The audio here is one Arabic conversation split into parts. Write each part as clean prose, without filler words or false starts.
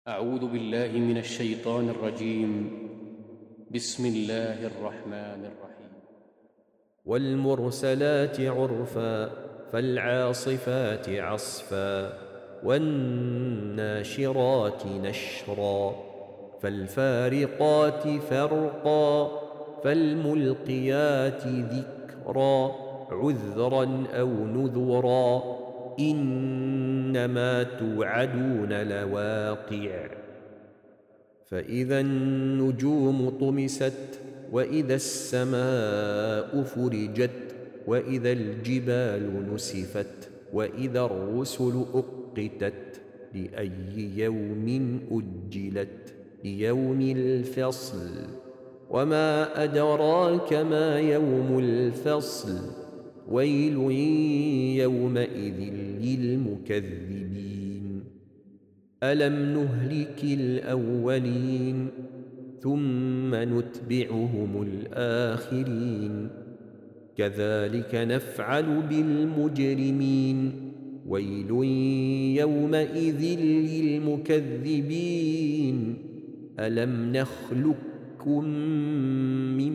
أعوذ بالله من الشيطان الرجيم. بسم الله الرحمن الرحيم. والمرسلات عرفا فالعاصفات عصفا والناشرات نشرا فالفارقات فرقا فالملقيات ذكرا عذرا أو نذرا إنما توعدون لواقع فإذا النجوم طمست وإذا السماء فرجت وإذا الجبال نسفت وإذا الرسل أقتت لأي يوم أجلت ليوم الفصل وما أدراك ما يوم الفصل ويل يومئذ للمكذبين ألم نهلك الأولين ثم نتبعهم الآخرين كذلك نفعل بالمجرمين ويل يومئذ للمكذبين ألم نخلقكم من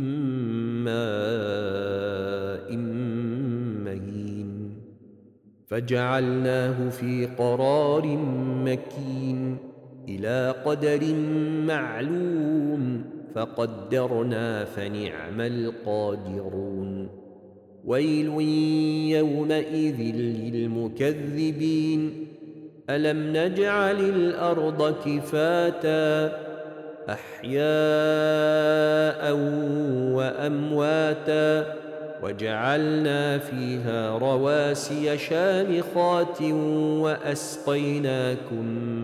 ماء مهين فجعلناه في قرار مكين إلى قدر معلوم فقدرنا فنعم القادرون ويل يومئذ للمكذبين ألم نجعل الأرض كفاتا أحياء وأمواتا وجعلنا فيها رواسي شامخات وأسقيناكم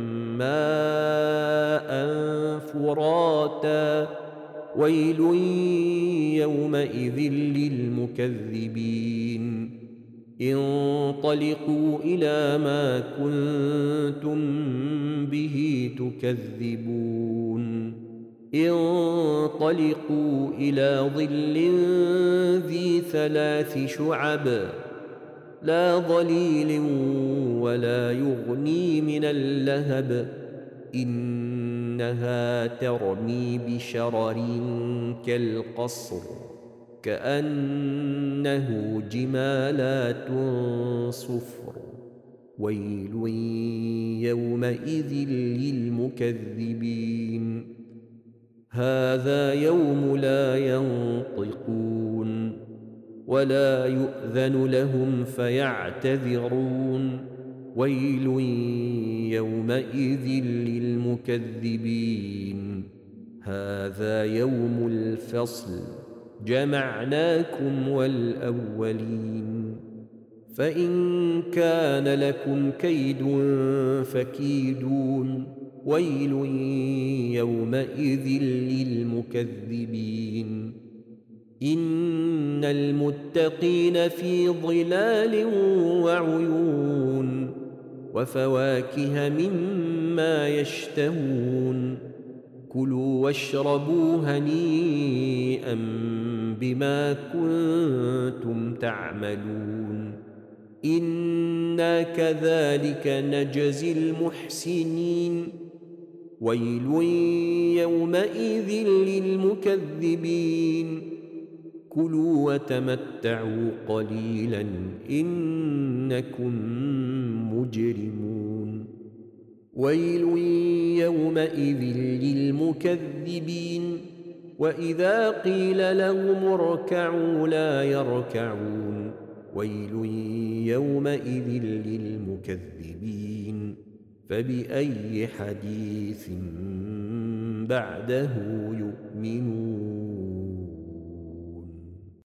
ماء فراتا ويل يومئذ للمكذبين انطلقوا إلى ما كنتم به تكذبون انطلقوا إلى ظل ذي 3 شعب لا ظليل ولا يغني من اللهب إنها ترمي بشرر كالقصر كأنه جمالات صفر ويل يومئذ للمكذبين هذا يوم لا ينطقون ولا يؤذن لهم فيعتذرون ويل يومئذ للمكذبين هذا يوم الفصل جمعناكم والأولين فإن كان لكم كيد فكيدون ويل يومئذ للمكذبين إن المتقين في ظلال وعيون وفواكه مما يشتهون كلوا واشربوا هنيئا بما كنتم تعملون إنا كذلك نجزي المحسنين ويل يومئذ للمكذبين كلوا وتمتعوا قليلا إنكم مجرمون ويل يومئذ للمكذبين وإذا قيل لهم اركعوا لا يركعون ويل يومئذ للمكذبين فبأي حديث بعده يؤمنون